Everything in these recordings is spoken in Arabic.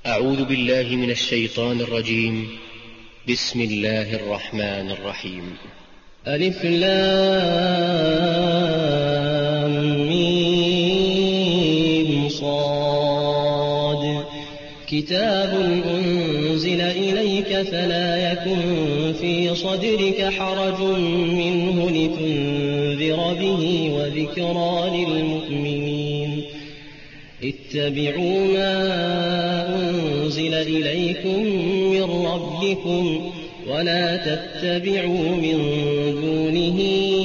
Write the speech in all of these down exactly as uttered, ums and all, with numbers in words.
أعوذ بالله من الشيطان الرجيم. بسم الله الرحمن الرحيم. ألف لام ميم صاد كتاب أنزل إليك فلا يكن في صدرك حرج منه لتنذر به وذكرى للمؤمنين. اتبعوا ما أنزل إليكم من ربكم ولا تتبعوا من دونه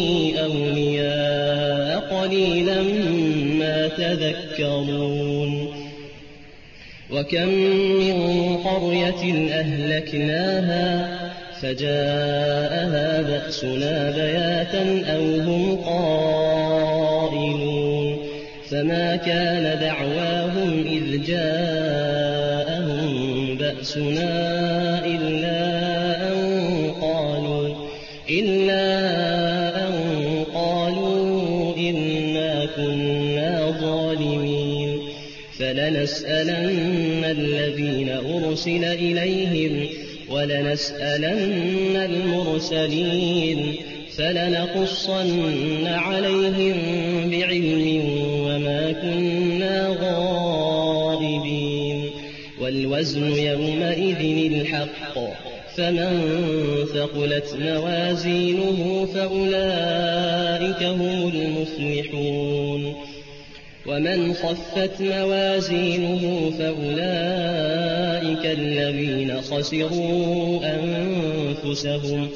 أولياء قليلا ما تذكرون. وكم من قرية أهلكناها فجاءها بأسنا بياتا أو هم قائلون فما كان دعواهم إذ جاءهم بأسنا إلا أن قالوا إلا أن قالوا إنا كنا ظالمين. فلنسألن الذين أرسل إليهم ولنسألن المرسلين فلنقصن عليهم بعلم وما كنا غائبين. والوزن يومئذ الحق فمن ثقلت موازينه فأولئك هم المفلحون ومن خفت موازينه فأولئك الذين خسروا أنفسهم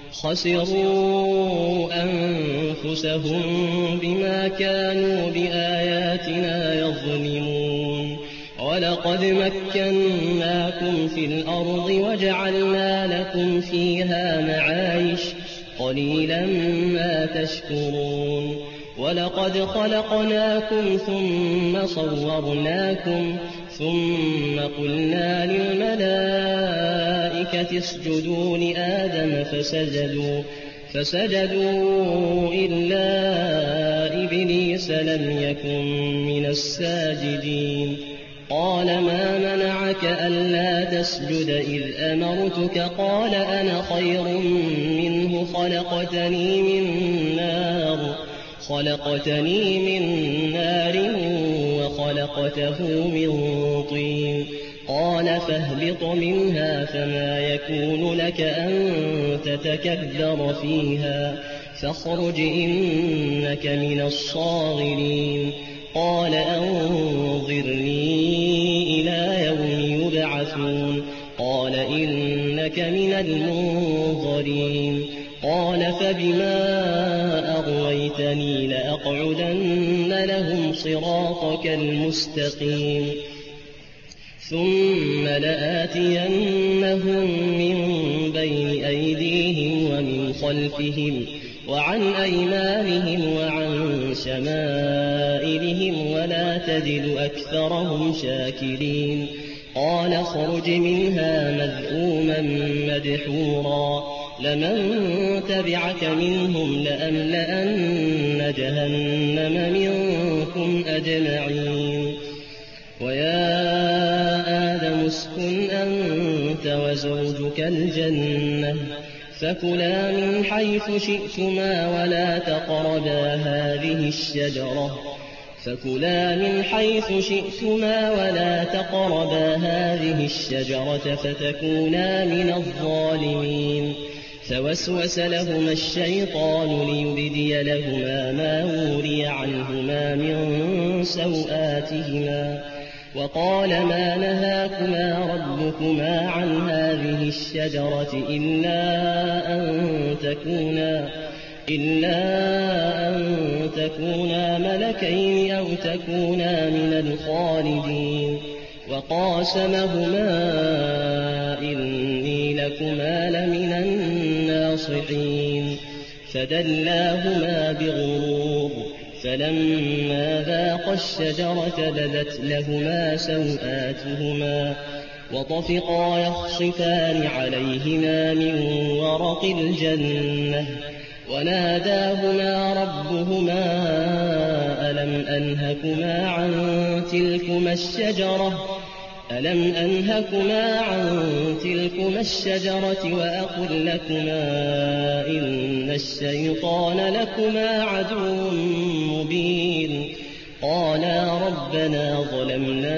خسروا أنفسهم بما كانوا بآياتنا يظلمون. ولقد مكناكم في الأرض وجعلنا لكم فيها معايش قليلا ما تشكرون. ولقد خلقناكم ثم صورناكم ثم قلنا للملائكة اسجدوا لآدم فسجدوا فسجدوا إلا إبليس لم يكن من الساجدين. قال ما منعك ألا تسجد إذ أمرتك؟ قال أنا خير منه خلقتني من نار خلقتني من نار وخلقته من طين. قال فاهبط منها فما يكون لك أن تتكبر فيها فاخرج إنك من الصاغرين. قال أنظرني إلى يوم يبعثون. قال إنك من المنظرين. قال فبما أغويتني لأقعدن لهم صراطك المستقيم ثم لآتينهم من بين أيديهم ومن خلفهم وعن أيمانهم وعن شمائلهم ولا تجد أكثرهم شاكرين. قال اخرج منها مذءوما مدحورا لمن تبعك منهم لأملأن جهنم منكم أجمعين. ويا آدم اسكن أنت وزوجك الجنة فكلا من حيث شئتما ولا تقربا هذه الشجرة فكلا من حيث شئتما ولا تقربا هذه الشجرة فتكونا من الظالمين. فوسوس لهما الشيطان ليبدي لهما ما وري عنهما من سوآتهما وقال ما نهاكما ربكما عن هذه الشجرة إلا أن تكونا إلا أن تكونا ملكين أو تكونا من الخالدين. وقاسمهما إني لكما لمن الناصحين. فدلاهما بغرور فلما ذاقا الشجرة بدت لهما سوآتهما وطفقا يخصفان عليهما من ورق الجنة وناداهما ربهما ألم أنهكما عن تلكما الشجرة ألم أنهكما عن تلكما الشجرة وأقل لكما إن الشيطان لكما عدو مبين قالا ربنا ظلمنا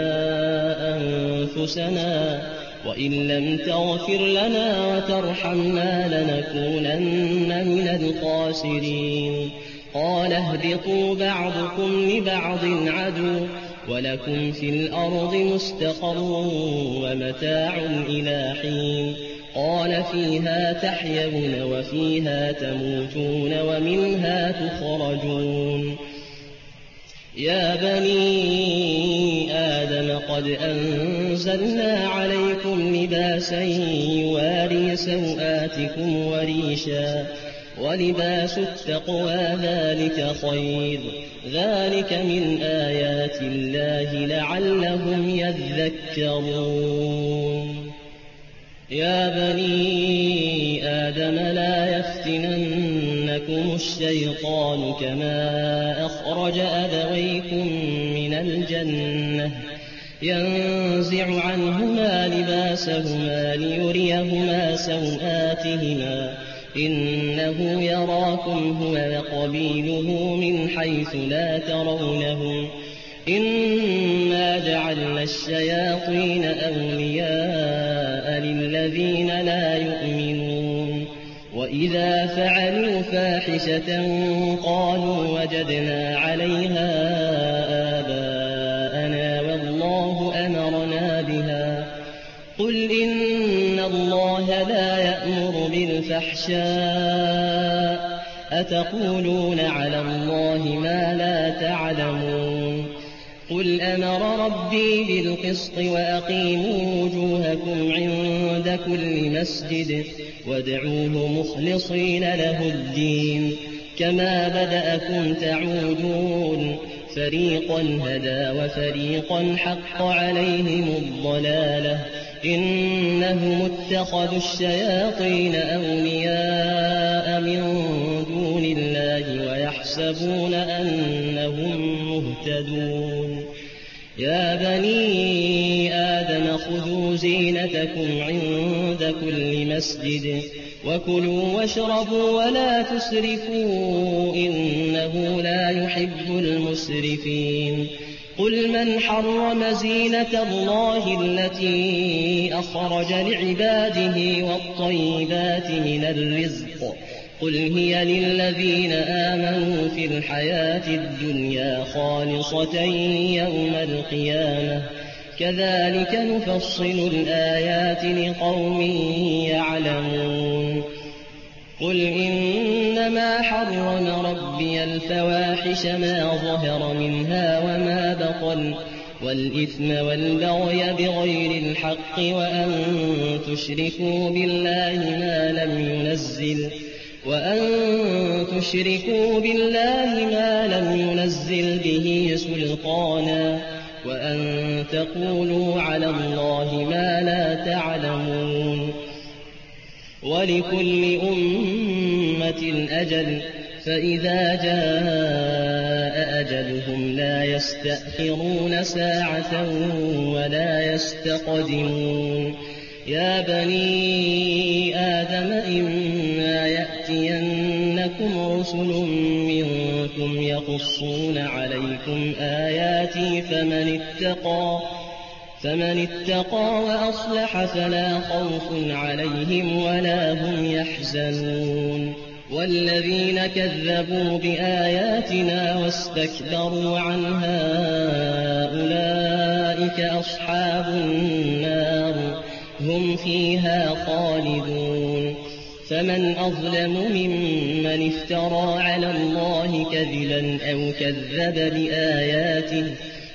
أنفسنا وإن لم تغفر لنا وترحمنا لنكونن من الخاسرين قال اهبطوا بعضكم لبعض عدو ولكم في الأرض مستقر ومتاع إلى حين قال فيها تحيون وفيها تموتون ومنها تخرجون يا بني آدم قد أنزلنا عليكم لباسا يواري سوآتكم وريشا ولباس التقوى ذلك خير ذلك من آيات الله لعلهم يذكرون يا بني آدم لا يفتننكم الشيطان كما أخرج أبويكم من الجنة ينزع عنهما لباسهما ليريهما سوآتهما إنه يراكم هو وقبيله من حيث لا ترونهم إنا جعلنا الشياطين أولياء للذين لا يؤمنون وإذا فعلوا فاحشة قالوا وجدنا عليها آباءنا والله أمرنا بها قل إن الله لا يأمر بالفحشاء أتقولون على الله ما لا تعلمون قل أمر ربي بالقسط وأقيموا وجوهكم عند كل مسجد وادعوه مخلصين له الدين كما بدأكم تعودون فريقا هدى وفريقا حق عليهم الضلالة إنهم اتخذوا الشياطين أولياء من دون الله ويحسبون أنهم مهتدون يا بني آدم خذوا زينتكم عند كل مسجد وكلوا واشربوا ولا تسرفوا إنه لا يحب المسرفين قل من حرم زينة الله التي أخرج لعباده والطيبات من الرزق قل هي للذين آمنوا في الحياة الدنيا خالصة يوم القيامة كذلك نفصل الآيات لقوم يعلمون قل إنما حرم ربي الفواحش ما ظهر منها وما بطن والإثم والبغي بغير الحق وأن تشركوا بالله ما لم ينزل وأن تشركوا بالله ما لم ينزل به سلطانا وأن تقولوا على الله ما لا تعلمون ولكل أمة أجل فإذا جاء أجلهم لا يستأخرون ساعة ولا يستقدمون يا بني آدم إما يأتينكم رسل منكم يقصون عليكم آياتي فمن اتقى فمن اتقى وأصلح فلا خوف عليهم ولا هم يحزنون والذين كذبوا بآياتنا واستكبروا عنها أولئك أصحاب النار هم فيها خالدون فمن أظلم ممن افترى على الله كذبا أو كذب بآياته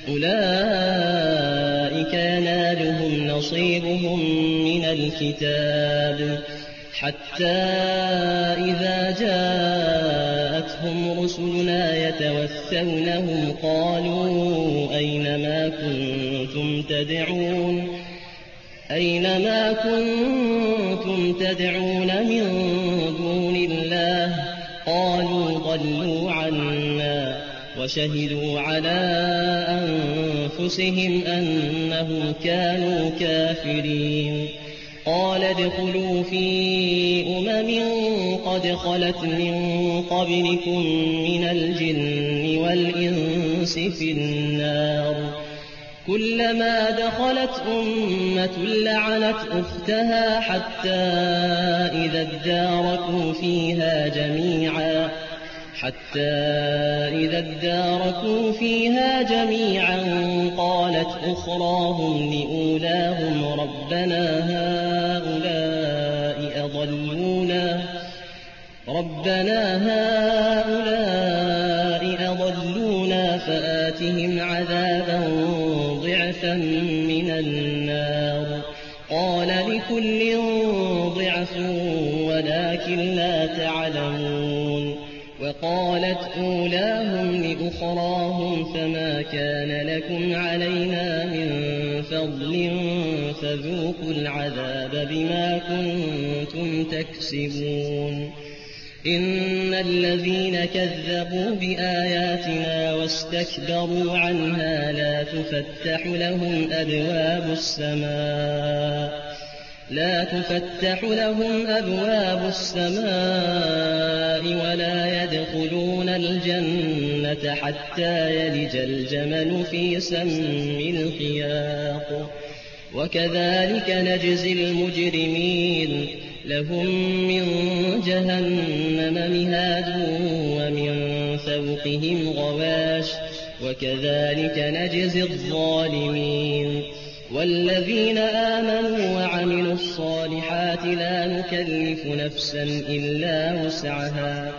أولئك ينالهم نصيبهم من الكتاب حتى إذا جاءتهم رسلنا يتوفونهم قالوا أينما كنتم تدعون أينما كنتم تدعون من دون الله قالوا ضلوا عنا وشهدوا على أنفسهم أنهم كانوا كافرين. قال ادخلوا في أمم قد خلت من قبلكم من الجن والإنس في النار كلما دخلت أمة لعنت أختها حتى إذا اداركوا فيها جميعا حتى إذا اداركوا فيها جميعا قالت أخراهم لأولاهم ربنا هؤلاء أضلونا ربنا هؤلاء أضلونا فآتهم عذابا ضعفا من النار قال لكل ضعف ولكن لا تعلمون. وقالت أولاهم لأخراهم فما كان لكم علينا من فضل فذوقوا العذاب بما كنتم تكسبون. إن الذين كذبوا بآياتنا واستكبروا عنها لا تفتح لهم أبواب السماء لا تفتح لهم أبواب السماء ولا يدخلون الجنة حتى يلج الجمل في سم الخياط وكذلك نجزي المجرمين. لهم من جهنم مهاد ومن فوقهم غواش وكذلك نجزي الظالمين. والذين آمنوا وعملوا الصالحات لا نكلف نفسا إلا وسعها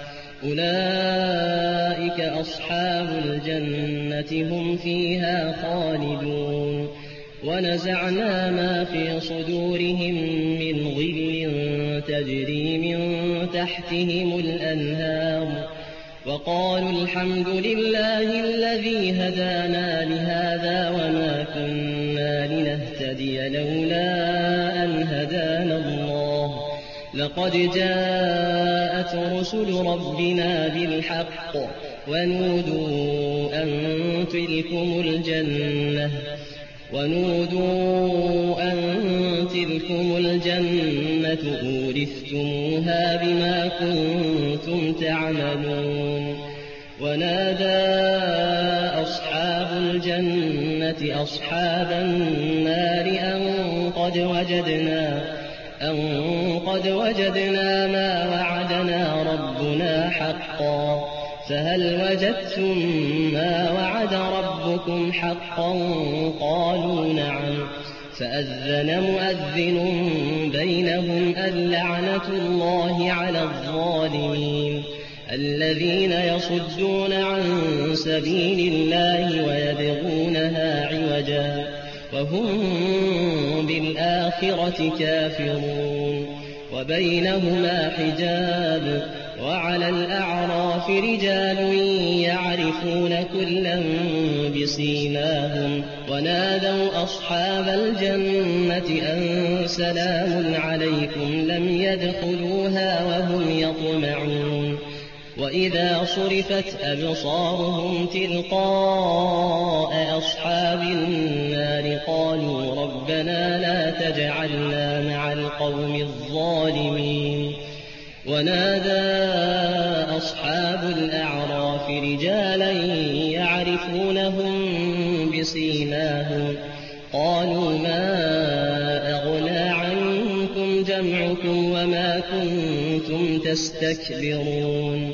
أولئك أصحاب الجنة هم فيها خالدون. ونزعنا ما في صدورهم من غل تجري من تحتهم الأنهار وقالوا الحمد لله الذي هدانا لهذا وما كنا لنهتدي لولا أن هدانا الله لقد جاءت رسل ربنا بالحق ونودوا أن تلكم الجنة ونودوا أن تلكم الجنة أورثتموها بما كنتم تعملون. ونادى أصحاب الجنة أصحاب النار أن قد وجدنا أن قد وجدنا ما وعدنا ربنا حقا فهل وجدتم ما وعد ربكم حقا قالوا نعم فأذن مؤذن بينهم اللعنة الله على الظالمين الذين يصدون عن سبيل الله ويبغونها عوجا وهم بالآخرة كافرون. وبينهما حجاب وعلى الأعراف رجال يعرفون كلا بسيماهم ونادوا أصحاب الجنة أن سلام عليكم لم يدخلوها وهم يطمعون. وإذا صرفت أبصارهم تلقاء أصحاب النار قالوا ربنا لا تجعلنا مع القوم الظالمين. ونادى أصحاب الأعراف رجالا يعرفونهم بسيماهم قالوا ما أغنى عنكم جمعكم وما كنتم تستكبرون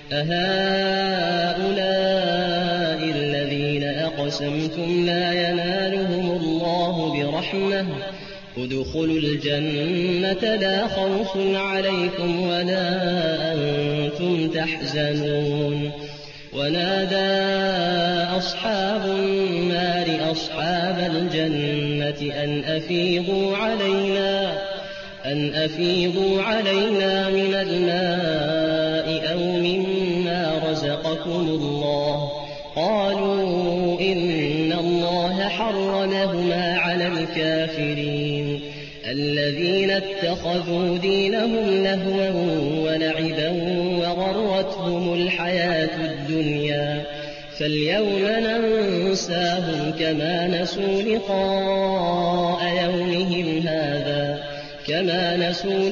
أهؤلاء الذين أقسمتم لا ينالهم الله برحمة ادخلوا الجنة لا خوف عليكم ولا أنتم تحزنون. ونادى أصحاب النار أصحاب الجنة أن أفيضوا علينا أن أفيضوا علينا من الماء أو مما رزقكم الله قالوا إن الله حرمهما على الكافرين الذين اتخذوا دينهم لهوا ولعبا وغرتهم الحياة الدنيا فاليوم ننساهم كما نسوا لقاء يومهم هذا كما نسوا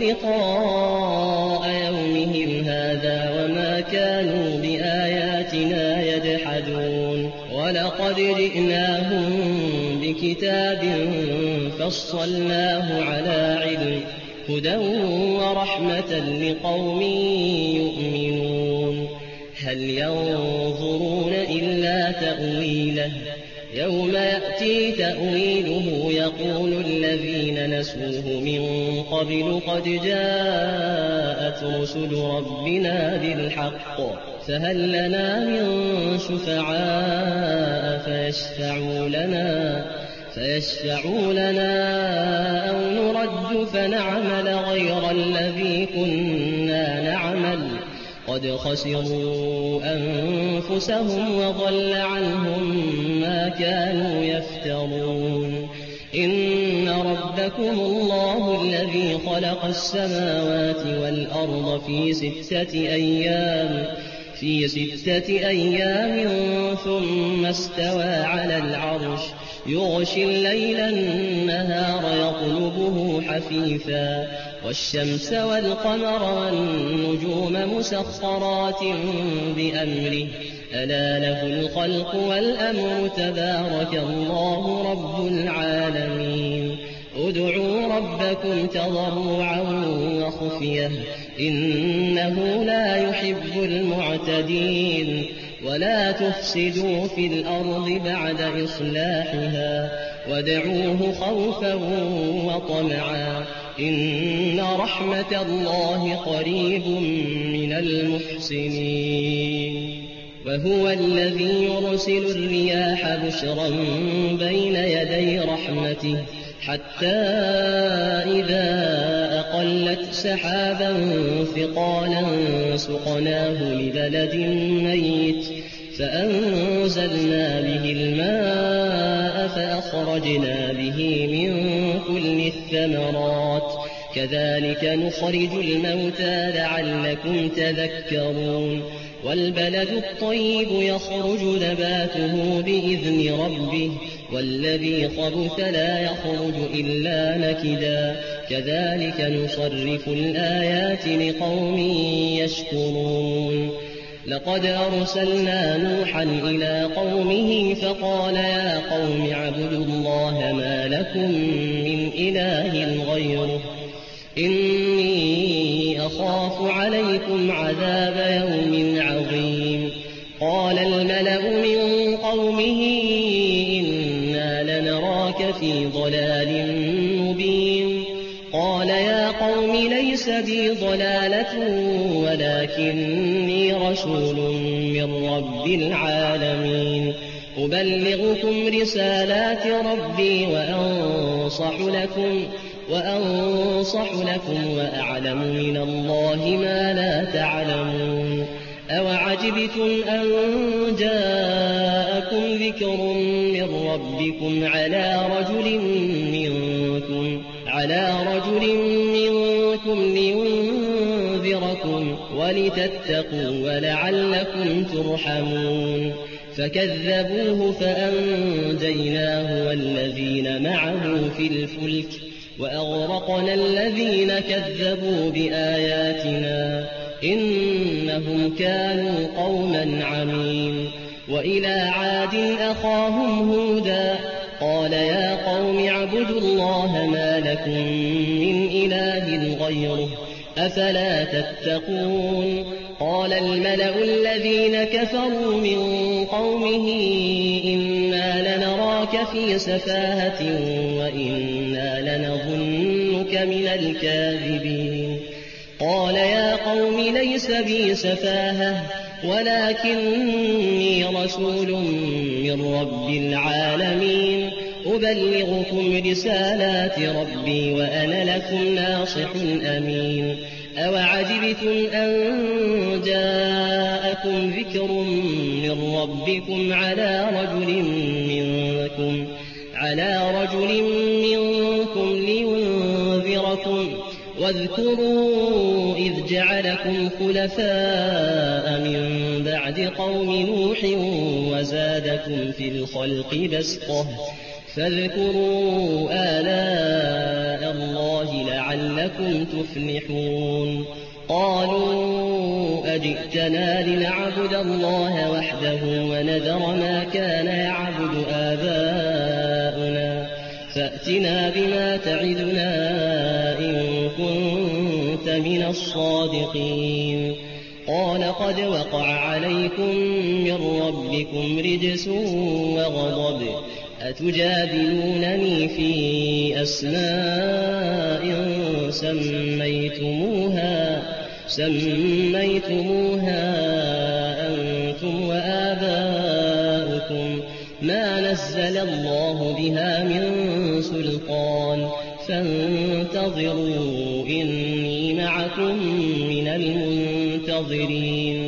لقاء يومهم هذا وما كانوا بآياتنا يجحدون ولقد جئناهم بكتاب فصلناه على علم هدى ورحمة لقوم يؤمنون هل ينظرون إلا تأويله يوم يأتي تأويله يقول الذين نسوه من قبل قد جاءت رسل ربنا بالحق فهل لنا من شفعاء فيشفعوا لنا فيشفعوا لنا أو نرد فنعمل غير الذي كنا نعمل قد خسروا أنفسهم وضل عنهم ما كانوا يفترون إن ربكم الله الذي خلق السماوات والأرض في ستة أيام في ستة أيام ثم استوى على العرش يغشي الليل النهار يطلبه حثيثا والشمس والقمر والنجوم مسخرات بأمره ألا له الخلق والأمر تبارك الله رب العالمين ادعوا ربكم تضرعا وخفية إنه لا يحب المعتدين ولا تفسدوا في الأرض بعد إصلاحها وادعوه خوفا وطمعا إن رحمة الله قريب من المحسنين وهو الذي يرسل الرياح بشرا بين يدي رحمته حتى إذا أقلت سحابا ثقالا سقناه لبلد ميت فأنزلنا به الماء فأخرجنا به من كل الثمرات كذلك نخرج الموتى لعلكم تذكرون والبلد الطيب يخرج نباته بإذن ربه والذي خبث لا يخرج إلا نكدا كذلك نصرف الآيات لقوم يشكرون لقد أرسلنا نوحا إلى قومه فقال يا قوم اعبدوا الله ما لكم من إله غيره إني أخاف عليكم عذاب يوم عظيم قال الملأ من قومه إنا لنراك في ضلال مبين قال يا قوم ليس بي ضلالة ولكني رسول من رب العالمين أبلغكم رسالات ربي وأنصح لكم وأنصح لكم وأعلم من الله ما لا تعلمون أوعجبتم أن جاءكم ذكر من ربكم على رجل منكم على رجل منكم لينذركم ولتتقوا ولعلكم ترحمون فكذبوه فأنجيناه والذين معه في الفلك وأغرقنا الذين كذبوا بآياتنا إنهم كانوا قوما عمين وإلى عاد أخاهم هودا قال يا قوم اعبدوا الله ما لكم من إله غيره أفلا تتقون قال الملأ الذين كفروا من قومه إنا لنراك في سفاهة وإنا لنظنك من الكاذبين قال يا قوم ليس بي سفاهة ولكني رسول من رب العالمين أبلغكم رسالات ربي وأنا لكم ناصح أمين أوعجبتم أن جاءكم ذكر من ربكم على رجل منكم على رجل منكم لينذركم واذكروا إذ جعلكم خلفاء من بعد قوم نوح وزادكم في الخلق بسطة فاذكروا آلاء الله لعلكم تفلحون قالوا أجئتنا لنعبد الله وحده ونذر ما كان يعبد آباؤنا فأتنا بما تعدنا إن كنت من الصادقين قال قد وقع عليكم من ربكم رجس وغضب أتجادلونني في أسماء سميتموها سميتموها أنتم وآباؤكم ما نزل الله بها من سلطان فانتظروا إني معكم من المنتظرين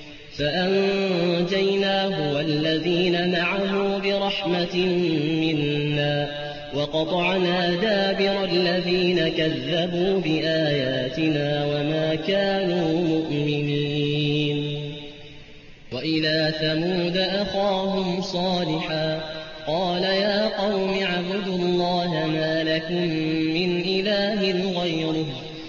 فأنجيناه والذين معه برحمة منا وقطعنا دابر الذين كذبوا بآياتنا وما كانوا مؤمنين وإلى ثمود أخاهم صالحا قال يا قوم اعبدوا الله ما لكم من إله غيره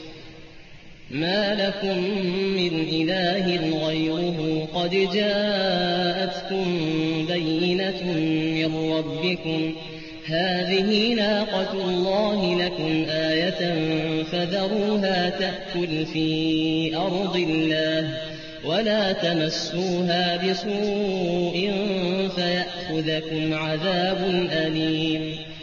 ما لكم من إله غيره قد جاءتكم بينة من ربكم هذه ناقة الله لكم آية فذروها تأكل في أرض الله ولا تمسوها بسوء فيأخذكم عذاب أليم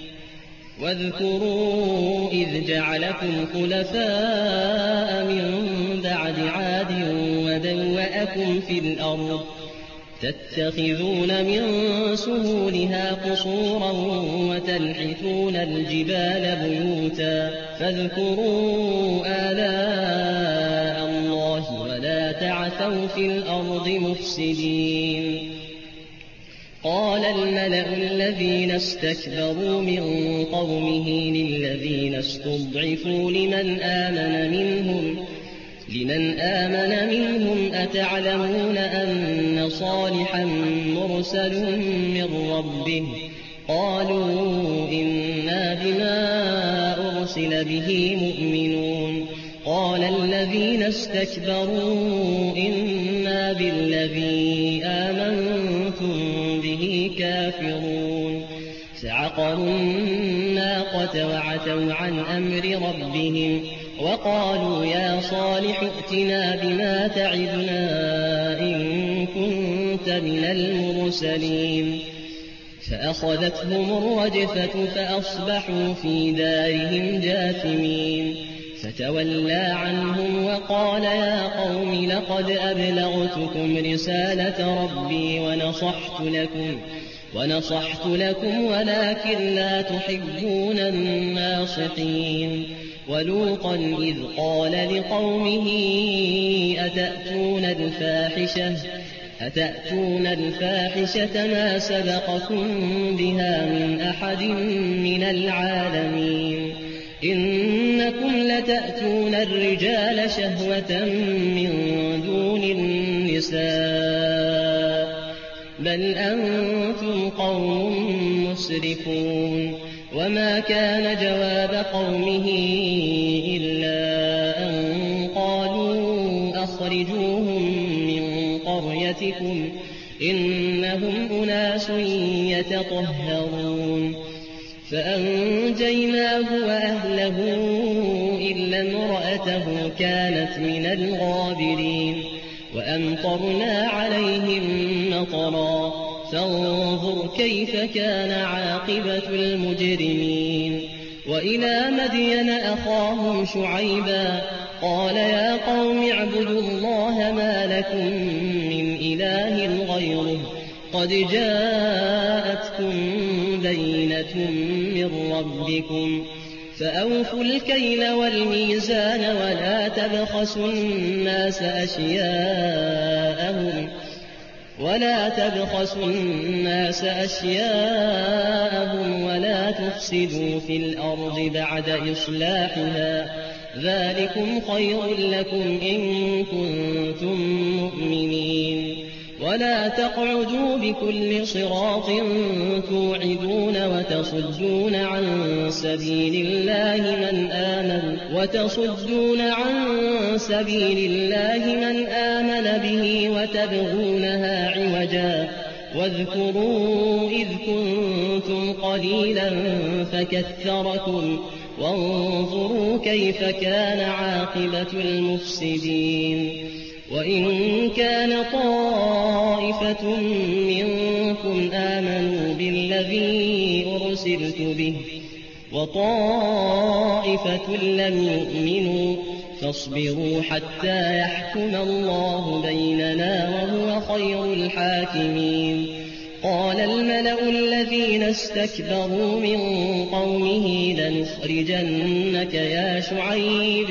واذكروا إذ جعلكم خلفاء من بعد عاد وبوأكم في الأرض تتخذون من سهولها قصورا وتنحتون الجبال بيوتا فاذكروا آلاء الله ولا تعثوا في الأرض مفسدين قال الملأ الذين استكبروا من قومه للذين استضعفوا لمن آمن منهم لمن آمن منهم أتعلمون أن صالحا مرسل من ربه قالوا إنا بما أرسل به مؤمنون قال الذين استكبروا إنا بالذي آمنتم به كافرون فعقروا الناقة وعتوا عن أمر ربهم وقالوا يا صالح ائتنا بما تعدنا إن كنت من المرسلين فأخذتهم الرجفة فأصبحوا في دارهم جاثمين فتولى عنهم وقال يا قوم لقد أبلغتكم رسالة ربي ونصحت لكم ونصحت لكم ولكن لا تحبون الناصحين ولوطا إذ قال لقومه أتأتون الفاحشة أتأتون الفاحشة ما سبقكم بها من أحد من العالمين إنكم لتأتون الرجال شهوة من دون النساء بل أنتم قوم مسرفون وما كان جواب قومه إلا أن قالوا أخرجوهم من قريتكم إنهم أناس يتطهرون فأنجيناه وأهله إلا امرأته كانت من الغابرين وأمطرنا عليهم مطرا فانظر كيف كان عاقبة المجرمين وإلى مدين أخاهم شعيبا قال يا قوم اعبدوا الله ما لكم من إله غيره قد جاءتكم بينة من ربكم فأوفوا الكيل والميزان ولا تبخسوا الناس أشياءهم ولا تبخسوا الناس أشياءهم ولا تفسدوا في الأرض بعد إصلاحها ذلكم خير لكم إن كنتم مؤمنين. ولا تقعدوا بكل صراط توعدون وتصدون عن سبيل الله من آمن وتصدون عن سبيل الله من آمن به وتبغونها عوجا. واذكروا إذ كنتم قليلا فكثركم وانظروا كيف كان عاقبة المفسدين. وإن كان طائفة منكم آمنوا بالذي أرسلت به وطائفة لم يؤمنوا فاصبروا حتى يحكم الله بيننا وهو خير الحاكمين. قال الملأ الذين استكبروا من قومه لنخرجنك يا شعيب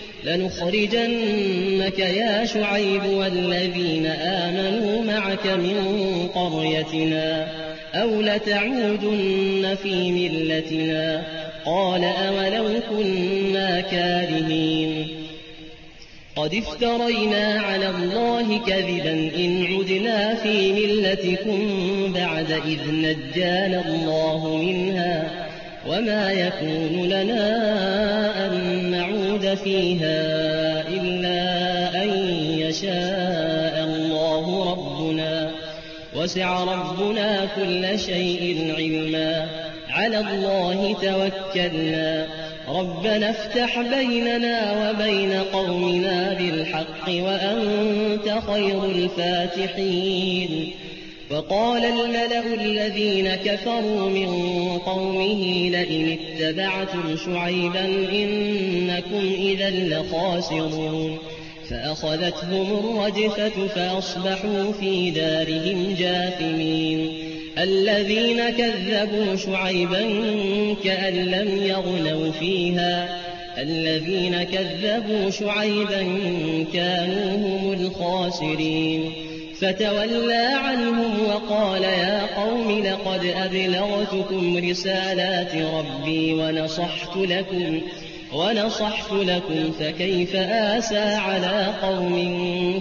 لنخرجنك يا شعيب والذين آمنوا معك من قريتنا أو لتعودن في ملتنا. قال أولو كنا كارهين. قد افترينا على الله كذبا إن عدنا في ملتكم بعد إذ نجانا الله منها وما يكون لنا أن نعود فيها إلا أن يشاء الله ربنا وسع ربنا كل شيء علما. على الله توكلنا ربنا افتح بيننا وبين قومنا بالحق وأنت خير الفاتحين. وقال الملأ الذين كفروا من قومه لئن اتبعتم شعيبا إنكم إذا لخاسرون. فأخذتهم الرجفة فأصبحوا في دارهم جاثمين. الذين كذبوا شعيبا كأن لم يغنوا فيها الذين كذبوا شعيبا كانوا هم الخاسرين. فتولى عنهم وقال يا قوم لقد أبلغتكم رسالات ربي ونصحت لكم ونصحت لكم فكيف آسى على قوم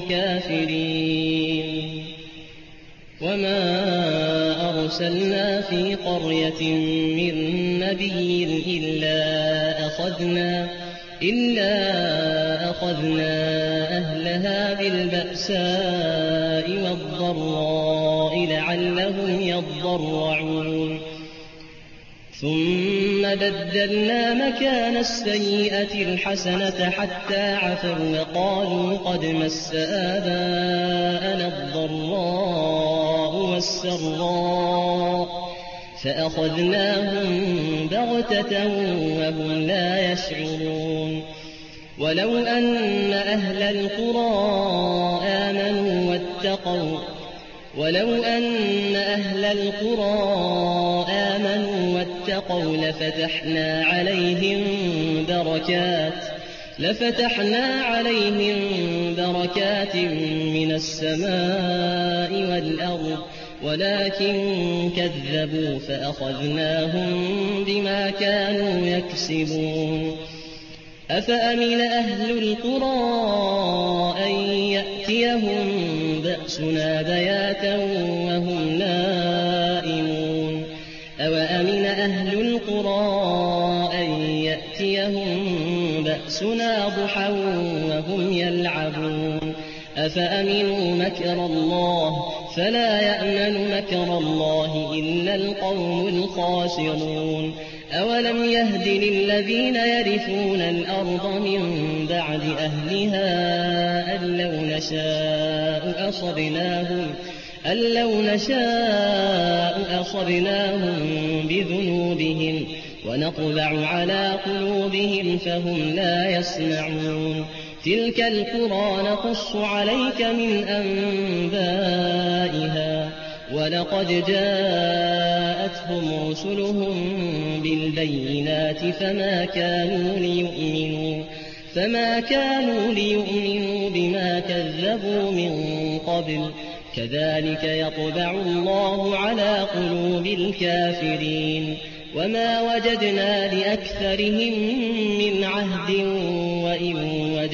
كافرين. وما أرسلنا في قرية من نبي إلا أخذنا إلا أخذنا أهلها بالبأساء والضراء لعلهم يضرعون. ثم بدلنا مكان السيئة الحسنة حتى عفوا وقالوا قد مس آباءنا الضراء والسراء فأخذناهم بغتة وهم لا يشعرون. ولو أن أهل القرى آمنوا واتقوا ولو أن أهل القرى آمنوا واتقوا لفتحنا عليهم بركات لفتحنا عليهم بركات من السماء والأرض ولكن كذبوا فأخذناهم بما كانوا يكسبون. أفأمن أهل القرى أن يأتيهم بأسنا بياتا وهم نائمون أوأمن أهل القرى أن يأتيهم بأسنا ضحى وهم يلعبون أفأمنوا مكر الله فلا يأمن مكر الله إلا القوم الخاسرون. أولم يهد للذين يرثون الأرض من بعد أهلها أن لو نشاء أصبناهم أن لو نشاء أصبناهم بذنوبهم ونطبع على قلوبهم فهم لا يسمعون. تلك القرى نقص عليك من أنبائها ولقد جاءتهم رسلهم بالبينات فما كانوا ليؤمنوا فما كانوا ليؤمنوا بما كذبوا من قبل كذلك يطبع الله على قلوب الكافرين. وما وجدنا لأكثرهم من عهد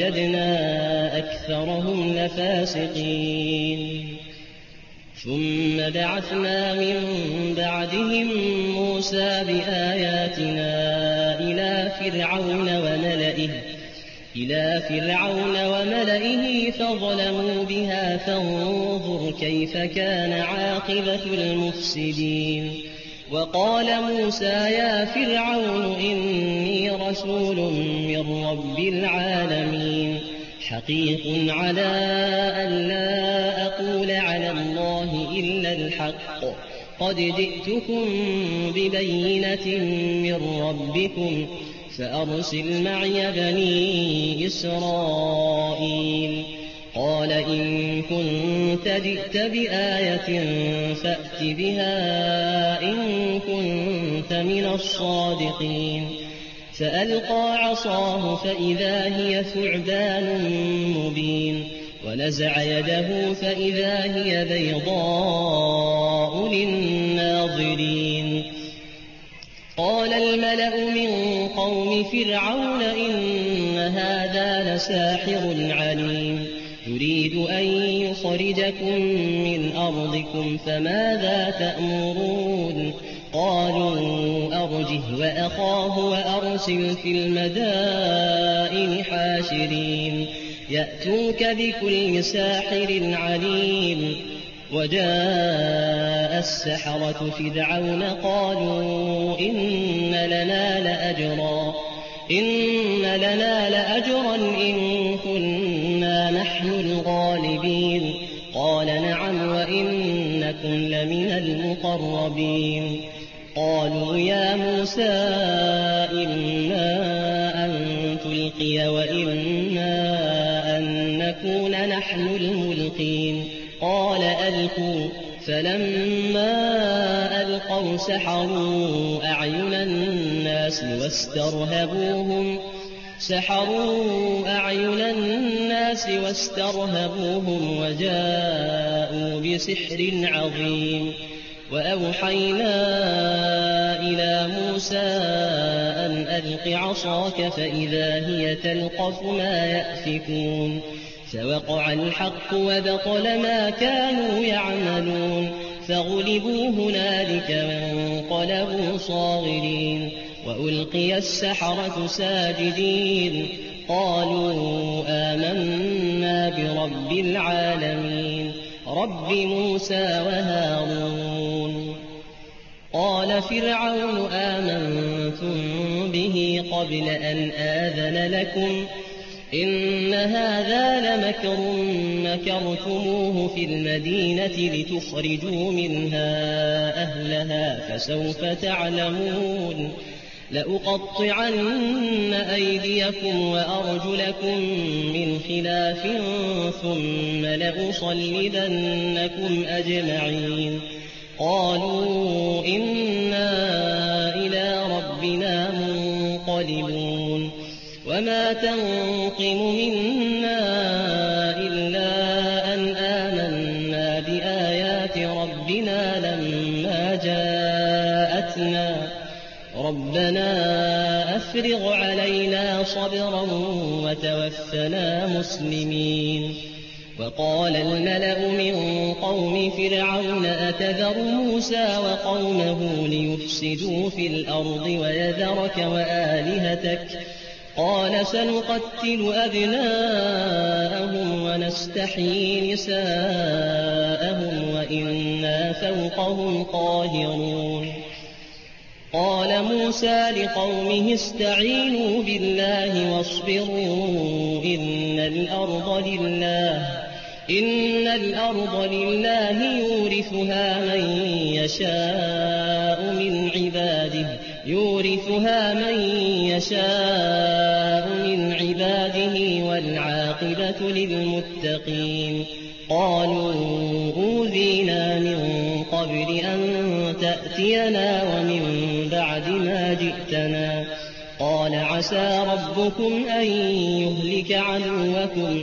ووجدنا أكثرهم لفاسقين ثم بعثنا من بعدهم موسى بآياتنا إلى فرعون وملئه إلى فرعون وملئه فظلموا بها فانظر كيف كان عاقبة المفسدين. وقال موسى يا فرعون إني رسول من رب العالمين حقيق على أن لا أقول على الله إلا الحق قد جئتكم ببينة من ربكم فأرسل معي بني إسرائيل. قال إن كنت جئت بآية فأت بها إن كنت من الصادقين. فألقى عصاه فإذا هي ثعبان مبين ونزع يده فإذا هي بيضاء للناظرين. قال الملأ من قوم فرعون إن هذا لساحر عليم يريد أن يخرجكم من أرضكم فماذا تأمرون. قالوا أرجه وأخاه وأرسل في المدائن حاشرين يأتوك بكل ساحر عليم. وجاء السحرة فرعون قالوا إن لنا لأجرا إن لنا لأجرا إن كنا نحن الغالبين. قال نعم وإنكم لمن المقربين. قالوا يا موسى إما أن تلقي وإما أن نكون نحن الملقين. قال ألقوا فلما ألقوا سحروا أعين الناس واسترهبوهم سحروا أعين الناس واسترهبوهم وجاءوا بسحر عظيم. وأوحينا إلى موسى أن ألق عصاك فإذا هي تلقف ما يأفكون. فوقع الحق وبطل ما كانوا يعملون فغلبوا هنالك وانقلبوا صاغرين. وألقي السحرة ساجدين قالوا آمنا برب العالمين رب موسى وهارون. قال فرعون آمنتم به قبل أن آذن لكم إن هذا لمكر مكرتموه في المدينة لتخرجوا منها أهلها فسوف تعلمون. لأقطعن أيديكم وأرجلكم من خلاف ثم لأصلبنكم أجمعين. قالوا إنا إلى ربنا منقلبون. وما تنقم منا إلا أن آمنا بآيات ربنا لما جاءتنا ربنا أفرغ علينا صبرا وتوفنا مسلمين. وقال الملأ من قوم فرعون أتذر موسى وقومه ليفسدوا في الأرض ويذرك وآلهتك قال سنقتل أبناءهم ونستحيي نساءهم وإنا فوقهم قاهرون. قال موسى لقومه استعينوا بالله واصبروا إن الأرض لله إن الأرض لله يورثها من يشاء من عباده يورثها من يشاء من عباده والعاقبة للمتقين. قالوا أوذينا من قبل أن تأتينا ومن بعد ما جئتنا. قال عسى ربكم أن يهلك عدوكم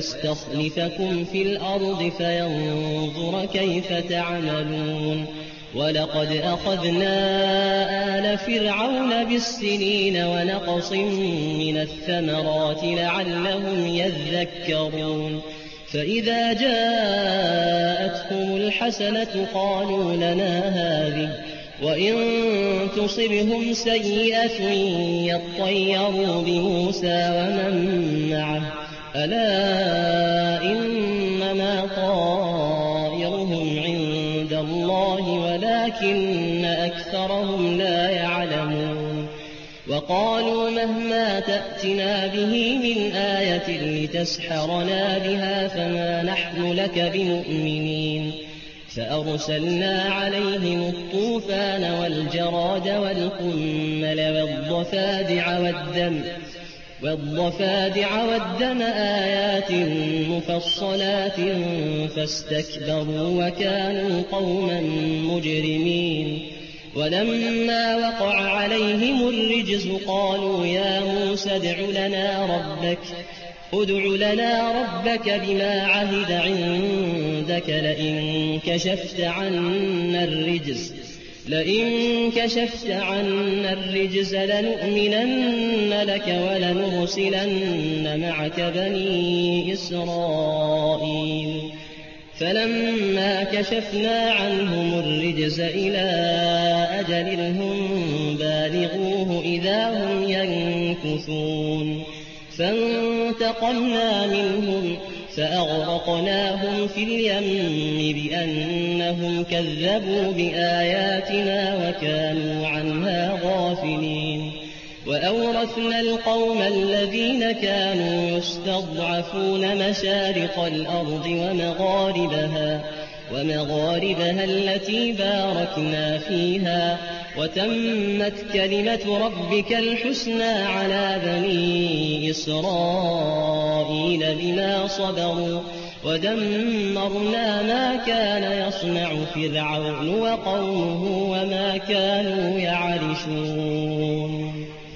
ويستخلفكم في الأرض فينظر كيف تعملون. ولقد أخذنا آل فرعون بالسنين ونقص من الثمرات لعلهم يذكرون فإذا جاءتهم الحسنة قالوا لنا هذه وإن تصبهم سيئة يطيروا بموسى ومن معه ألا إنما طائرهم عند الله ولكن أكثرهم لا يعلمون وقالوا مهما تأتنا به من آية لتسحرنا بها فما نحن لك بمؤمنين فأرسلنا عليهم الطوفان والجراد والقمل والضفادع والدم والضفادع والدم آيات مفصلات فاستكبروا وكانوا قوما مجرمين ولما وقع عليهم الرجز قالوا يا موسى ادع لنا ربك ادع لنا ربك بما عهد عندك لئن كشفت عنا الرجز لئن كشفت عنا الرجز لنؤمنن لك ولنرسلن معك بني إسرائيل فلما كشفنا عنهم الرجز إلى أجل هم بالغوه إذا هم ينكثون فانتقمنا منهم فأغرقناهم في اليم بأنهم كذبوا بآياتنا وكانوا عنها غافلين وأورثنا القوم الذين كانوا يستضعفون مشارق الأرض ومغاربها ومغاربها التي باركنا فيها وتمت كلمة ربك الحسنى على بني إسرائيل بما صبروا ودمرنا ما كان يصنع فرعون وقومه وما كانوا يعرشون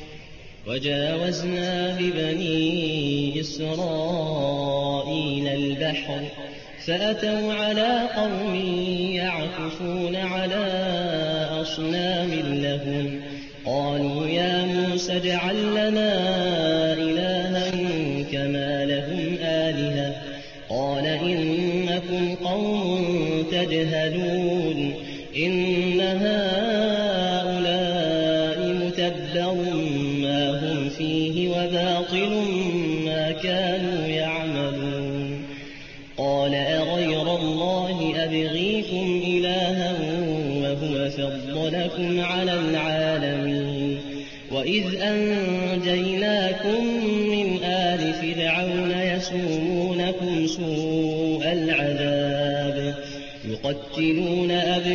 وجاوزنا ببني إسرائيل البحر فأتوا على قوم يعكفون على أصنام لهم قالوا يا موسى اجعل لنا إلها كما لهم آلهة قال إنكم قوم تجهلون إن هؤلاء متبر ما هم فيه وباطل ما كانوا يعملون قال أغير الله أبغيكم إلها وهو فضلكم على العالمين وإذ أنجيناكم من آل فرعون يسومونكم سوء العذاب يقتلون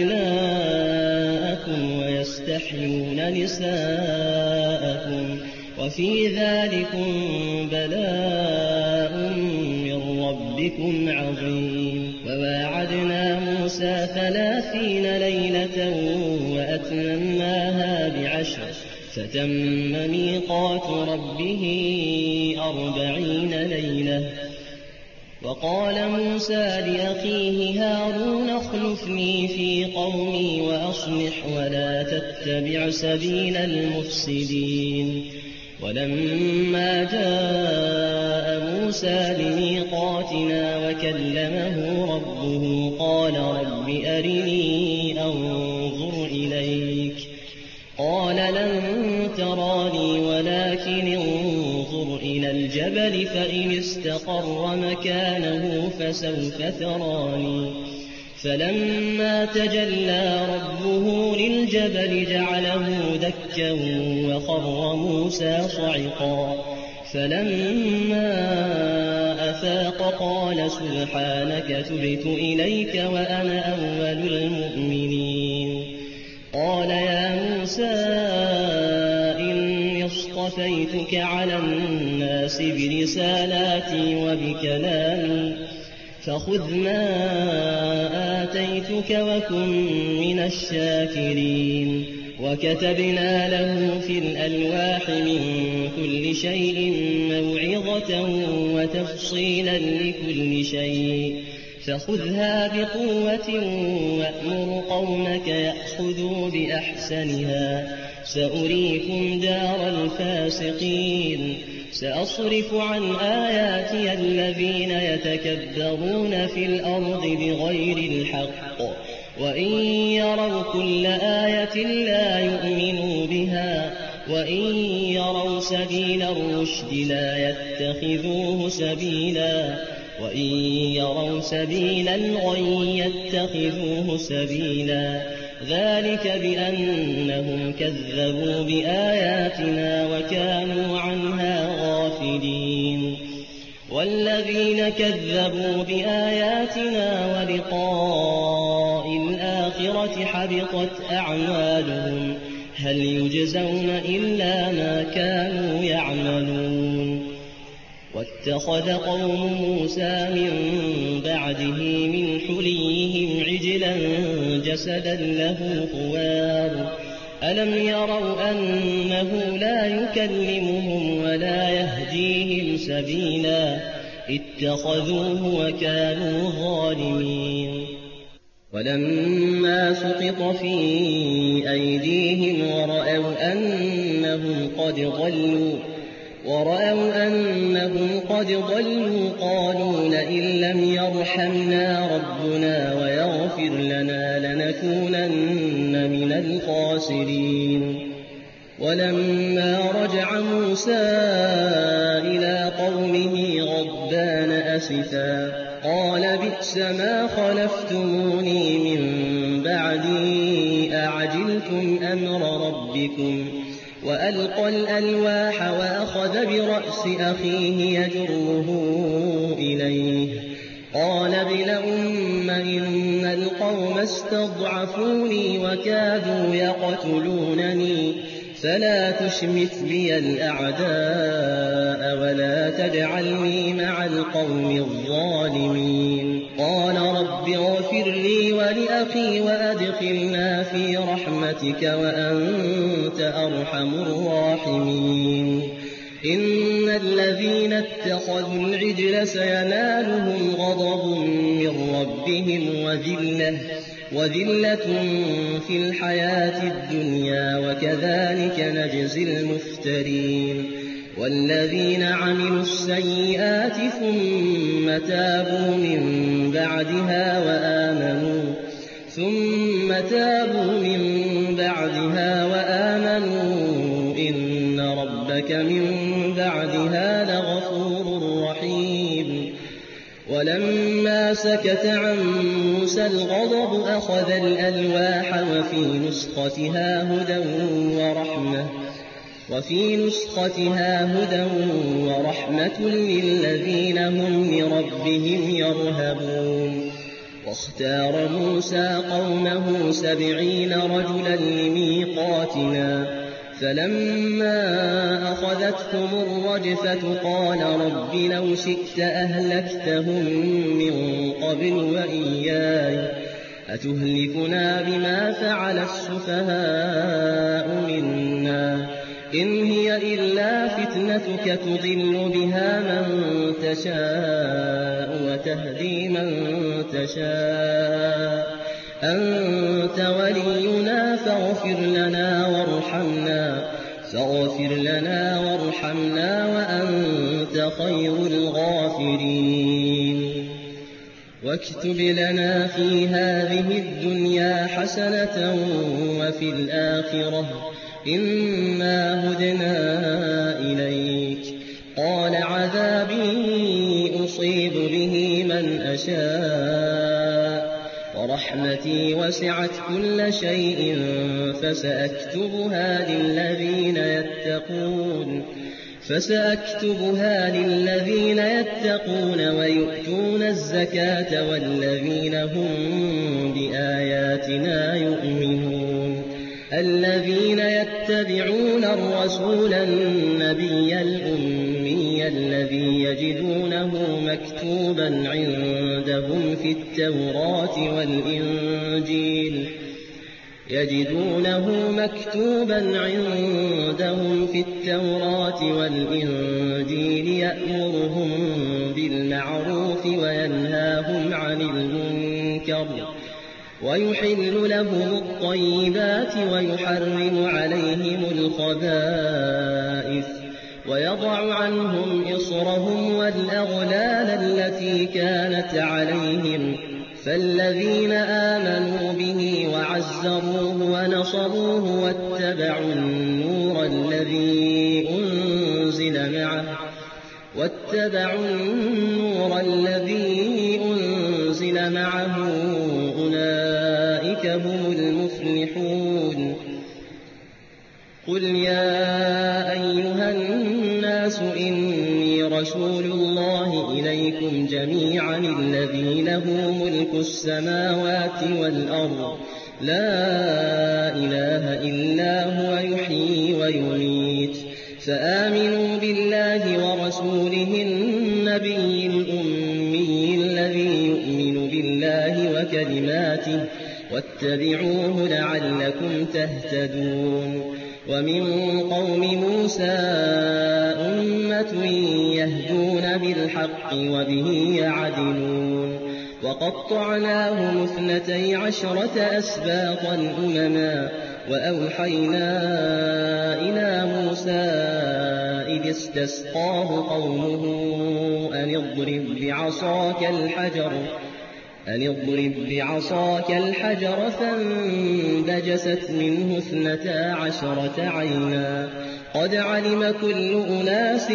أبناءكم ويستحيون نساءكم وفي ذلكم بلاء من ربكم عظيم وواعدنا موسى ثلاثين ليلة وأتممناها بعشر فتم ميقات ربه أربعين ليلة وقال موسى لأخيه هارون اخلفني في قومي وأصلح ولا تتبع سبيل المفسدين ولما جاء موسى لميقاتنا وكلمه ربه قال رب أرني أنظر إليك قال لن تراني ولكن انظر إلى الجبل فإن استقر مكانه فسوف تراني فلما تجلى ربه للجبل جعله دكا وخر موسى صعقا فلما أفاق قال سبحانك تبت إليك وأنا أول المؤمنين قال يا موسى إني اصطفيتك على الناس برسالاتي وبكلامي فخذ ما آتيتك وكن من الشاكرين وكتبنا له في الألواح من كل شيء موعظة وتفصيلا لكل شيء فخذها بقوة وأمر قومك يأخذوا بأحسنها سأريكم دار الفاسقين سأصرف عن آياتي الذين يتكبرون في الأرض بغير الحق وإن يروا كل آية لا يؤمنوا بها وإن يروا سبيل الرشد لا يتخذوه سبيلا وإن يروا سبيل الغي يتخذوه سبيلا ذلك بأنهم كذبوا بآياتنا وكانوا عنها غافلين والذين كذبوا بآياتنا ولقاء الآخرة حبطت أعمالهم هل يجزون إلا ما كانوا يعملون واتخذ قوم موسى من بعده من حليهم عجلا جسدا له خوار ألم يروا أنه لا يكلمهم ولا يهديهم سبيلا اتخذوه وكانوا ظالمين ولما سقط في أيديهم ورأوا أنهم قد ضلوا ورأوا أنهم قد ضلوا قالوا لئن لم يرحمنا ربنا ويغفر لنا لنكونن من الخاسرين ولما رجع موسى إلى قومه غضبان أسفا قال بئس ما خلفتموني من بعدي أعجلتم أمر ربكم وألقى الألواح وأخذ برأس أخيه يجره إليه قال ابن أم إن القوم استضعفوني وكادوا يقتلونني فلا تشمت بي الأعداء ولا تجعلني مع القوم الظالمين قال رب اغفر لي ولأخي وأدخلنا في رحمتك وأنت أرحم الراحمين إن الذين اتخذوا العجل سينالهم غضب من ربهم وذلة وذلة في الحياة الدنيا وكذلك نجزي المفترين والذين عملوا السيئات ثم تابوا من بعدها وآمنوا ثم تابوا من بعدها وآمنوا إن ربك من بعدها لغفور رحيم ولما سكت عن موسى الغضب أخذ الألواح وفي نسختها هدى ورحمة وفي نسختها هدى ورحمة للذين هم لربهم يرهبون واختار موسى قومه سبعين رجلا لميقاتنا فلما أخذتهم الرجفة قال رب لو شئت أهلكتهم من قبل وإياي أتهلكنا بما فعل السفهاء منا إن هي إلا فتنتك تضل بها من تشاء وتهدي من تشاء أنت ولينا فاغفر لنا وارحمنا فاغفر لنا وارحمنا وأنت خير الغافرين واكتب لنا في هذه الدنيا حسنة وفي الآخرة إنا هدنا إليك قال عذابي أصيب به من أشاء ورحمتي وسعت كل شيء فسأكتبها للذين يتقون فسأكتبها للذين يتقون ويؤتون الزكاة والذين هم بآياتنا يؤمنون الذين يتبعون الرسول النبي الأمي الذي يجدونه مكتوبا عندهم في التوراة والإنجيل يجدونه مكتوبا عندهم في التوراة والإنجيل يأمرهم بالمعروف وينهاهم عن المنكر ويحل لهم الطيبات ويحرم عليهم الخبائث ويضع عنهم إصرهم والأغلال التي كانت عليهم فالذين آمنوا به وعزروه ونصروه واتبعوا النور الذي أنزل معه واتبعوا النور الذي أنزل معه أولئك هم المفلحون. قل يا أيها الناس إني رسول الله إليكم جميعا الذي له ملك السماوات والأرض لا إله إلا هو يحيي ويميت فآمنوا بالله ورسوله النبي الأمي الذي يؤمن بالله وكلماته واتبعوه لعلكم تهتدون. ومن قوم موسى أمة يهدون بالحق وبه يعدلون وقطعناهم اثنتي عشرة أسباطا أمما وأوحينا إلى موسى إذ استسقاه قومه أن اضرب بعصاك الحجر أن اضرب بعصاك الحجر فانبجست منه اثنتا عشرة عينا قد علم كل أناس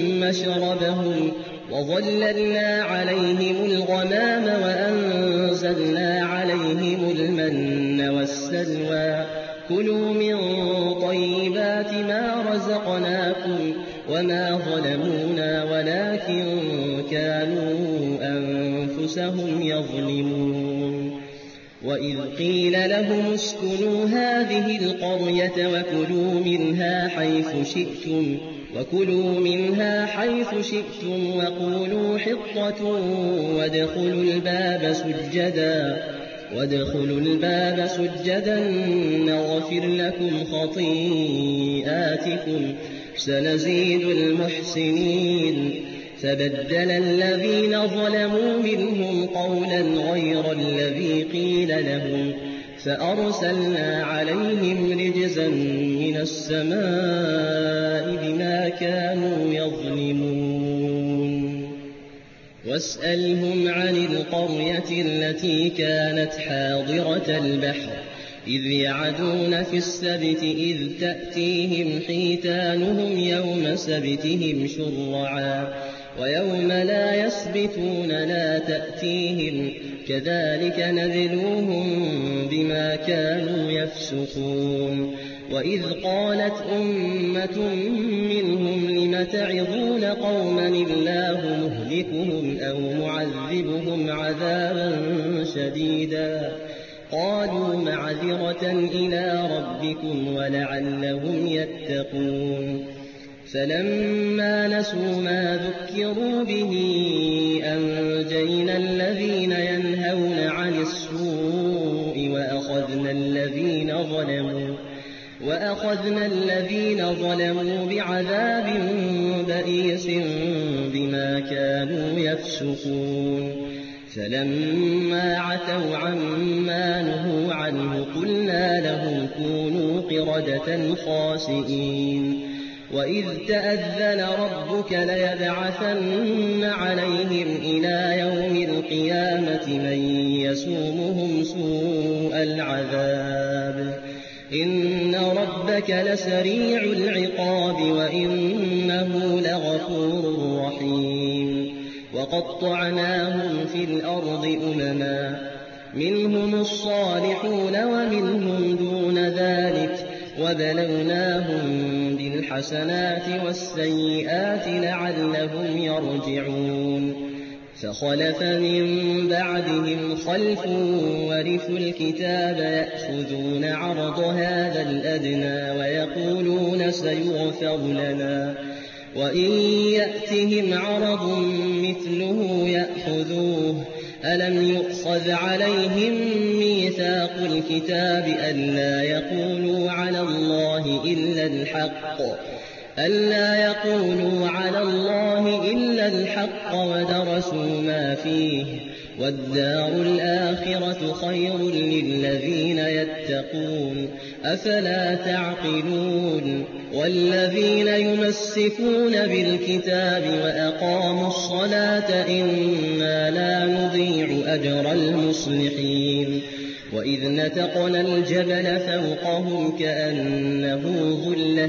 مشربهم وظللنا عليهم الغمام وأنزلنا عليهم المن والسلوى كلوا من طيبات ما رزقناكم وما ظلمونا ولكن كانوا أنفسهم يظلمون. وإذ قيل لهم اسكنوا هذه القرية وكلوا منها حيث شئتم وكلوا منها حيث شئتم وقولوا حطة وادخلوا الباب سجدا وادخلوا الباب سجدا نغفر لكم خطيئاتكم سنزيد المحسنين. فبدل الذين ظلموا منهم قولا غير الذي قيل لهم فأرسلنا عليهم رجزا من السماء بما كانوا يظلمون. واسألهم عن القرية التي كانت حاضرة البحر إذ يعدون في السبت إذ تأتيهم حيتانهم يوم سبتهم شرعا ويوم لا يسبتون لا تأتيهم كذلك نبلوهم بما كانوا يفسقون. وإذ قالت أمة منهم لم تعظون قوما الله مهلكهم أو معذبهم عذابا شديدا قالوا معذرة إلى ربكم ولعلهم يتقون. فلما نسوا ما ذكروا به أنجينا الذين ينهون عن السوء وأخذنا الذين ظلموا وأخذنا الذين ظلموا بعذاب بئيس بما كانوا يفسقون. فلما عتوا عما نهوا عنه قلنا لهم كونوا قردة خاسئين. وإذ تأذن ربك ليبعثن عليهم إلى يوم القيامة من يسومهم سوء العذاب إن ربك لسريع العقاب وإنه لغفور رحيم. وقطعناهم في الأرض أمما منهم الصالحون ومنهم دون ذلك وبلوناهم بالحسنات والسيئات لعلهم يرجعون. فخلف من بعدهم خلف ورثوا الكتاب يأخذون عرض هذا الأدنى ويقولون سيغفر لنا وإن يأتهم عرض مثله يأخذوه ألم يؤخذ عليهم ميثاق الكتاب ألا يقولوا على الله إلا الحق ألا يقولوا على الله إلا الحق ودرسوا ما فيه والدار الآخرة خير للذين يتقون أفلا تعقلون والذين يمسكون بالكتاب وأقاموا الصلاة إنا لا نضيع أجر المصلحين وإذ نتقنا الجبل فوقهم كأنه ظلة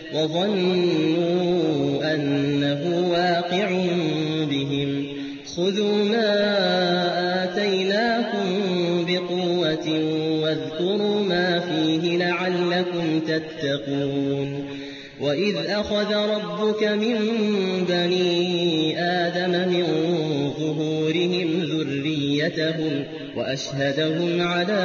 وظنوا أنه واقع بهم خذوا ما آتيناكم بقوة واذكروا ما فيه لعلكم تتقون وإذ أخذ ربك من بني آدم من ظهورهم ذريتهم وأشهدهم على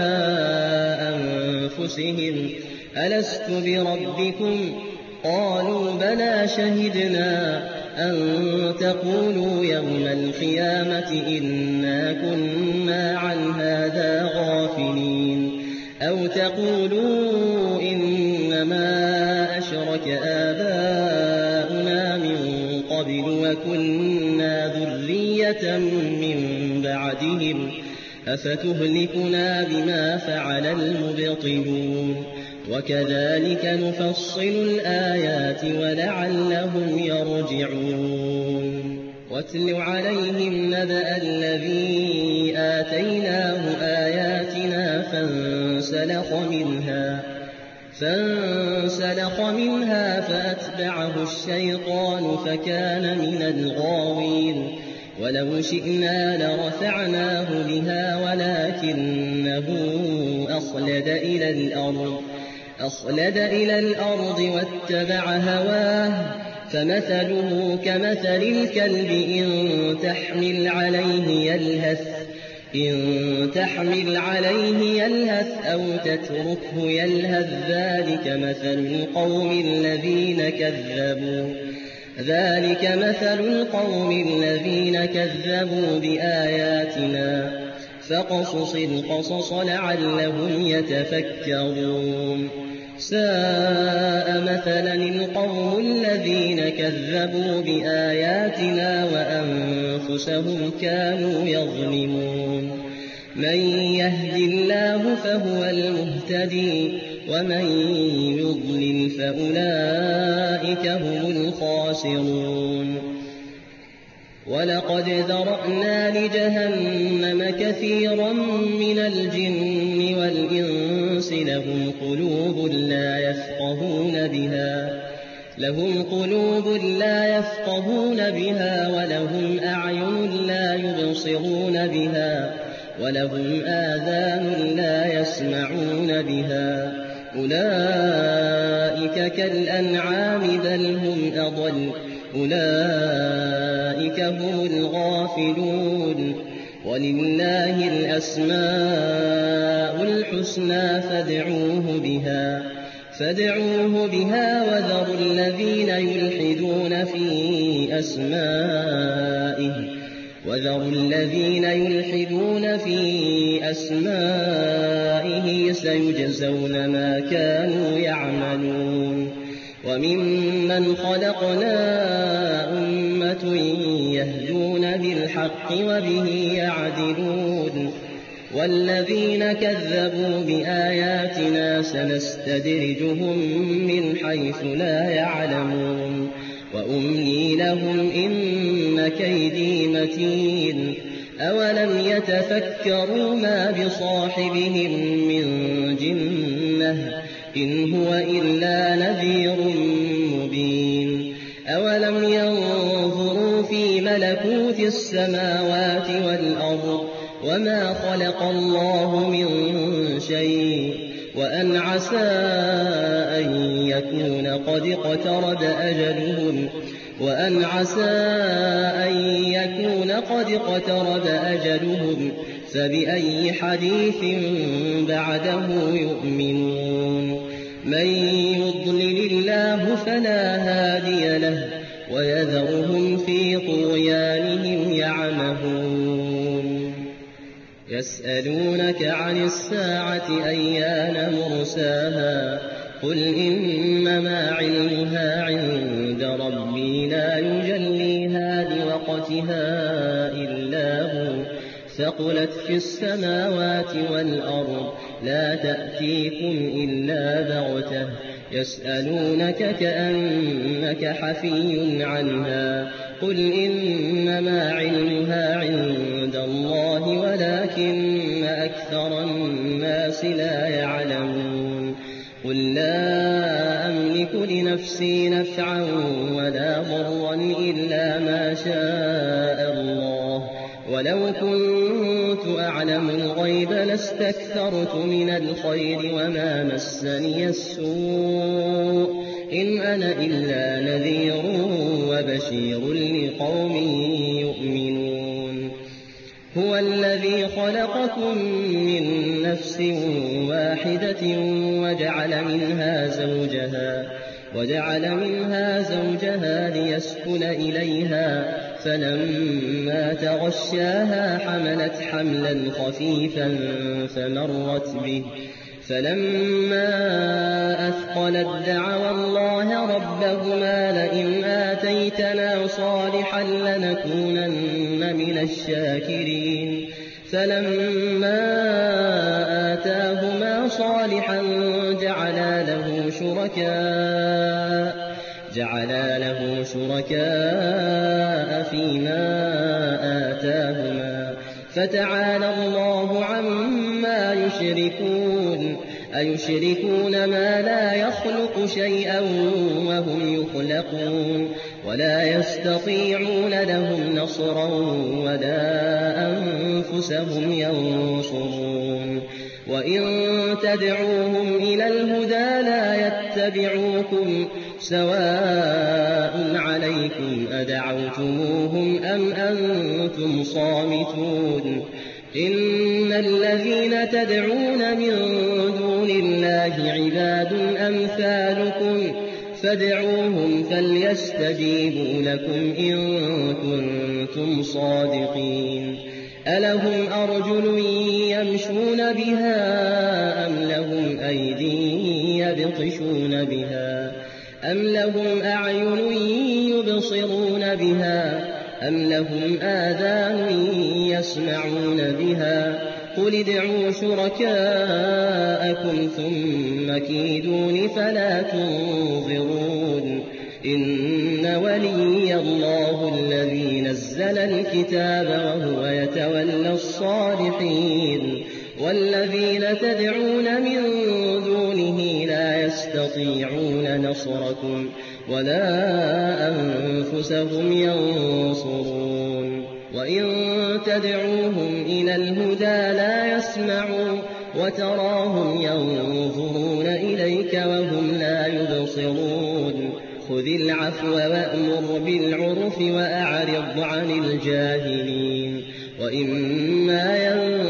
أنفسهم ألست بربكم قالوا بلى شهدنا أن تقولوا يوم القيامة إنا كنا عن هذا غافلين أو تقولوا إنما أشرك آباؤنا من قبل وكنا ذرية من بعدهم أفتهلكنا بما فعل المبطلون وكذلك نفصل الآيات ولعلهم يرجعون واتل عليهم نبأ الذي آتيناه آياتنا فانسلخ منها فانسلخ منها فأتبعه الشيطان فكان من الغاوين ولو شئنا لرفعناه بها ولكنه أخلد إلى الأرض أخلد إلى الأرض واتبع هواه فمثله كمثل الكلب إن تحمل عليه يلهث إن تحمل عليه يلهث أو تتركه يلهث ذلك مثل القوم الذين كذبوا ذلك مثل القوم الذين كذبوا بآياتنا فقصص القصص لعلهم يتفكرون ساء مثلا القوم الذين كذبوا بآياتنا وأنفسهم كانوا يظلمون من يهد الله فهو المهتدي ومن يضلل فأولئك هم الخاسرون ولقد ذرأنا لجهنم كثيرا من الجن والإنس لهم قلوب لا يفقهون بها لهم قلوب لا يفقهون بها ولهم أعين لا يبصرون بها ولهم آذان لا يسمعون بها أولئك كالأنعام بل هم أضل أولئك هم الغافلون ولله الأسماء الحسنى فادعوه بها فادعوه بها وذروا الذين يلحدون في أسمائه وذروا الذين يلحدون في أسمائه سيجزون ما كانوا يعملون وممن خلقنا أمة يهدون بالحق وبه يعدلون والذين كذبوا بآياتنا سنستدرجهم من حيث لا يعلمون وأملي لهم إن كيدي متين أولم يتفكروا ما بصاحبهم من جنة إن هو إلا نذير مبين أولم ينظروا في ملكوت السماوات والأرض وما خلق الله من شيء وأن عسى أن يكون قد اقترب أجلهم وأن عسى أن يكون قد اقترب أجلهم فبأي حديث بعده يؤمنون من يضلل الله فلا هادي له ويذرهم في طغيانهم يعمهون يسألونك عن الساعة أيان مرساها قل إنما علمها عند ربي لا يجليها لوقتها إلا هو ثقلت في السماوات والأرض لا تأتيكم إلا بغتة يسألونك كأنك حفي عنها قل إنما علمها عند الله ولكن أكثر الناس لا يعلمون قل لا أملك لنفسي نفعا ولا ضرا إلا ما شاء الله ولو كنت أعلم الغيب لاستكثرت من الخير وما مسني السوء إن أنا إلا نذير وبشير لقوم يؤمنون هو الذي خلقكم من نفس واحدة وجعل منها زوجها وجعل منها زوجها ليسكن إليها فلما تغشاها حملت حملا خفيفا فمرت به فلما أثقلت دعوا الله ربهما لئن آتيتنا صالحا لنكونن من الشاكرين فلما آتاهما صالحا جعلا له شركاء جعلا له شركاء فيما آتاهما فتعالى الله عما يشركون أيشركون ما لا يخلق شيئا وهم يخلقون ولا يستطيعون لهم نصرا ولا أنفسهم ينصرون وإن تدعوهم إلى الهدى لا يتبعوكم سواء عليكم أدعوتموهم أم أنتم صامتون إن الذين تدعون من دون الله عباد أمثالكم فادعوهم فليستجيبوا لكم إن كنتم صادقين ألهم أرجل يمشون بها أم لهم أيدي يبطشون بها أم لهم أعين يبصرون بها أم لهم آذان يسمعون بها قل ادعوا شركاءكم ثم كيدون فلا تنظرون إن ولي الله الذي نزل الكتاب وهو يتولى الصالحين والذين تدعون من دونه لا يستطيعون نصركم ولا أنفسهم ينصرون وإن تدعوهم إلى الهدى لا يسمعوا وتراهم ينظرون إليك وهم لا يبصرون خذ العفو وأمر بالعرف وأعرض عن الجاهلين وإما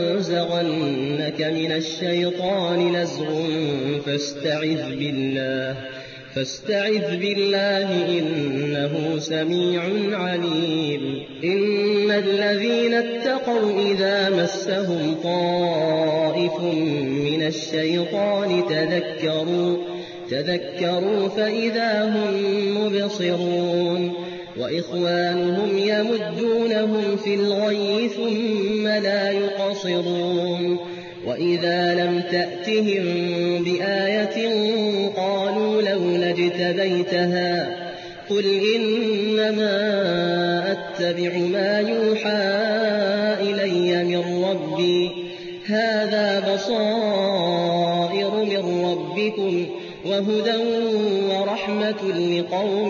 ينزغنك من الشيطان نزغ فاستعذ بالله فاستعذ بالله إنه سميع عليم إن الذين اتقوا إذا مسهم طائف من الشيطان تذكروا تذكروا فإذا هم مبصرون وإخوانهم يمدونهم في الغي ثم لا يقصرون وإذا لم تأتهم بآية قالوا لولا اجتبيتها قل إنما أتبع ما يوحى إلي من ربي هذا بصائر من ربكم وهدى ورحمة لقوم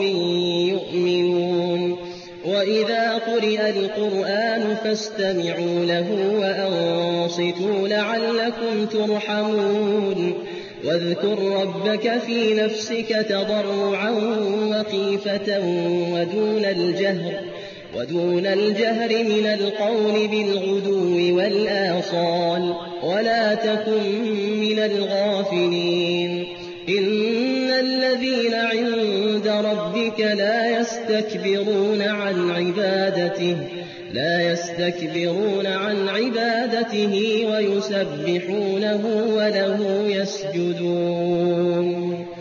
يؤمنون وإذا قرئ القرآن فاستمعوا له وأنصتوا لعلكم ترحمون واذكر ربك في نفسك تضرعا وخيفة ودون الجهر ودون الجهر من القول بالغدو والآصال ولا تكن من الغافلين إن الذين عند ربك لا يستكبرون عن عبادته لا يستكبرون عن عبادته ويسبحونه وله يسجدون